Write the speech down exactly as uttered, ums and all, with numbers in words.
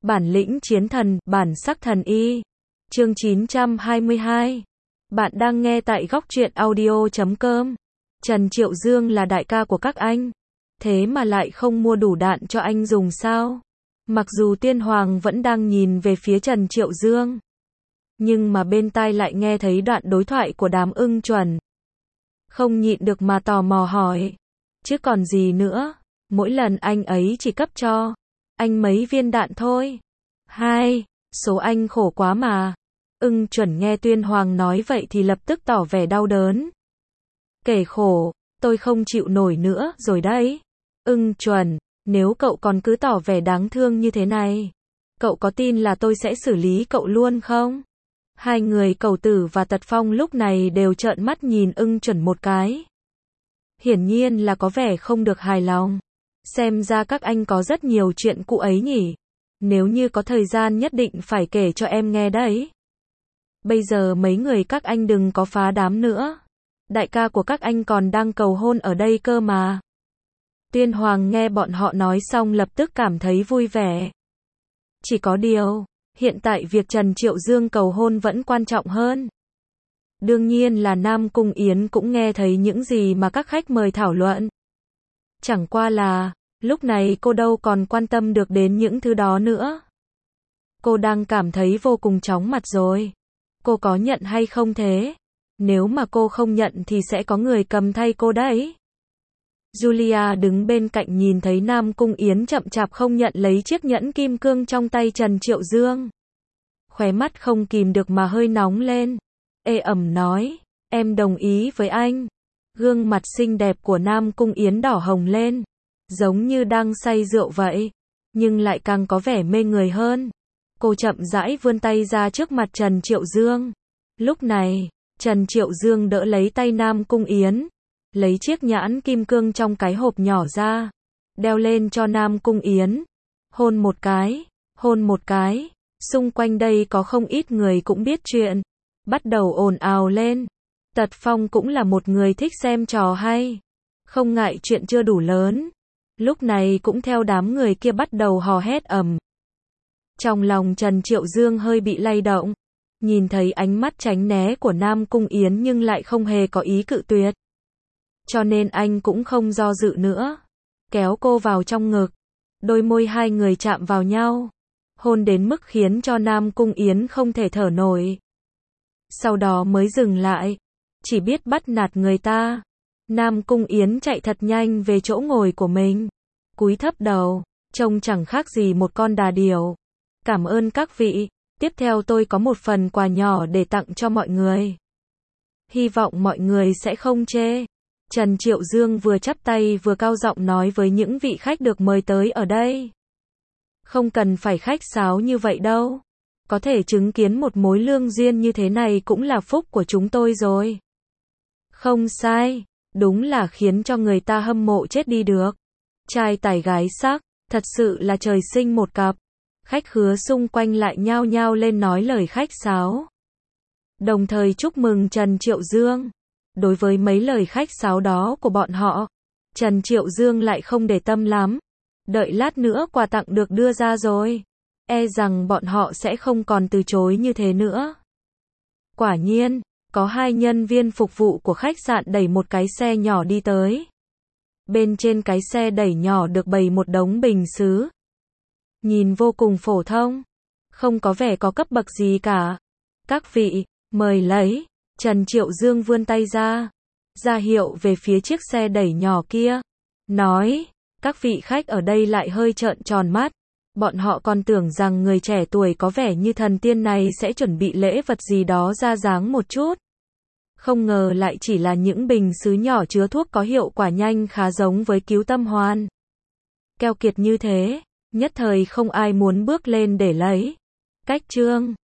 Bản lĩnh chiến thần, bản sắc thần y. Chương chín trăm hai mươi hai. Bạn đang nghe tại góc truyện audio chấm com. Trần Triệu Dương là đại ca của các anh. Thế mà lại không mua đủ đạn cho anh dùng sao? Mặc dù Tiên Hoàng vẫn đang nhìn về phía Trần Triệu Dương. Nhưng mà bên tai lại nghe thấy đoạn đối thoại của Đàm Ưng Chuẩn. Không nhịn được mà tò mò hỏi. Chứ còn gì nữa? Mỗi lần anh ấy chỉ cấp cho anh mấy viên đạn thôi. Hai, số anh khổ quá mà. Ưng Chuẩn nghe Tuyên Hoàng nói vậy thì lập tức tỏ vẻ đau đớn. Kể khổ, tôi không chịu nổi nữa rồi đấy. Ưng Chuẩn, nếu cậu còn cứ tỏ vẻ đáng thương như thế này, cậu có tin là tôi sẽ xử lý cậu luôn không? Hai người Cầu Tử và Tật Phong lúc này đều trợn mắt nhìn Ưng Chuẩn một cái. Hiển nhiên là có vẻ không được hài lòng. Xem ra các anh có rất nhiều chuyện cũ ấy nhỉ. Nếu như có thời gian nhất định phải kể cho em nghe đấy. Bây giờ mấy người các anh đừng có phá đám nữa. Đại ca của các anh còn đang cầu hôn ở đây cơ mà. Tuyên Hoàng nghe bọn họ nói xong lập tức cảm thấy vui vẻ. Chỉ có điều, hiện tại việc Trần Triệu Dương cầu hôn vẫn quan trọng hơn. Đương nhiên là Nam Cung Yến cũng nghe thấy những gì mà các khách mời thảo luận. Chẳng qua là, lúc này cô đâu còn quan tâm được đến những thứ đó nữa. Cô đang cảm thấy vô cùng chóng mặt rồi. Cô có nhận hay không thế? Nếu mà cô không nhận thì sẽ có người cầm thay cô đấy. Julia đứng bên cạnh nhìn thấy Nam Cung Yến chậm chạp không nhận lấy chiếc nhẫn kim cương trong tay Trần Triệu Dương. Khóe mắt không kìm được mà hơi nóng lên. Ê ẩm nói, em đồng ý với anh. Gương mặt xinh đẹp của Nam Cung Yến đỏ hồng lên, giống như đang say rượu vậy, nhưng lại càng có vẻ mê người hơn. Cô chậm rãi vươn tay ra trước mặt Trần Triệu Dương. Lúc này, Trần Triệu Dương đỡ lấy tay Nam Cung Yến, lấy chiếc nhẫn kim cương trong cái hộp nhỏ ra, đeo lên cho Nam Cung Yến. Hôn một cái, hôn một cái. Xung quanh đây có không ít người cũng biết chuyện, bắt đầu ồn ào lên. Tật Phong cũng là một người thích xem trò hay, không ngại chuyện chưa đủ lớn. Lúc này cũng theo đám người kia bắt đầu hò hét ầm. Trong lòng Trần Triệu Dương hơi bị lay động, nhìn thấy ánh mắt tránh né của Nam Cung Yến nhưng lại không hề có ý cự tuyệt. Cho nên anh cũng không do dự nữa, kéo cô vào trong ngực. Đôi môi hai người chạm vào nhau, hôn đến mức khiến cho Nam Cung Yến không thể thở nổi. Sau đó mới dừng lại, chỉ biết bắt nạt người ta. Nam Cung Yến chạy thật nhanh về chỗ ngồi của mình, cúi thấp đầu, trông chẳng khác gì một con đà điểu. Cảm ơn các vị, tiếp theo tôi có một phần quà nhỏ để tặng cho mọi người. Hy vọng mọi người sẽ không chê. Trần Triệu Dương vừa chắp tay vừa cao giọng nói với những vị khách được mời tới ở đây. Không cần phải khách sáo như vậy đâu. Có thể chứng kiến một mối lương duyên như thế này cũng là phúc của chúng tôi rồi. Không sai, đúng là khiến cho người ta hâm mộ chết đi được. Trai tài gái sắc, thật sự là trời sinh một cặp. Khách khứa xung quanh lại nhao nhao lên nói lời khách sáo, đồng thời chúc mừng Trần Triệu Dương. Đối với mấy lời khách sáo đó của bọn họ, Trần Triệu Dương lại không để tâm lắm. Đợi lát nữa quà tặng được đưa ra rồi, e rằng bọn họ sẽ không còn từ chối như thế nữa. Quả nhiên, có hai nhân viên phục vụ của khách sạn đẩy một cái xe nhỏ đi tới. Bên trên cái xe đẩy nhỏ được bày một đống bình sứ. Nhìn vô cùng phổ thông, không có vẻ có cấp bậc gì cả. Các vị, mời lấy. Trần Triệu Dương vươn tay ra, ra hiệu về phía chiếc xe đẩy nhỏ kia. Nói, các vị khách ở đây lại hơi trợn tròn mắt. Bọn họ còn tưởng rằng người trẻ tuổi có vẻ như thần tiên này sẽ chuẩn bị lễ vật gì đó ra dáng một chút. Không ngờ lại chỉ là những bình sứ nhỏ chứa thuốc có hiệu quả nhanh khá giống với cứu tâm hoàn. Keo kiệt như thế, nhất thời không ai muốn bước lên để lấy. Cách chương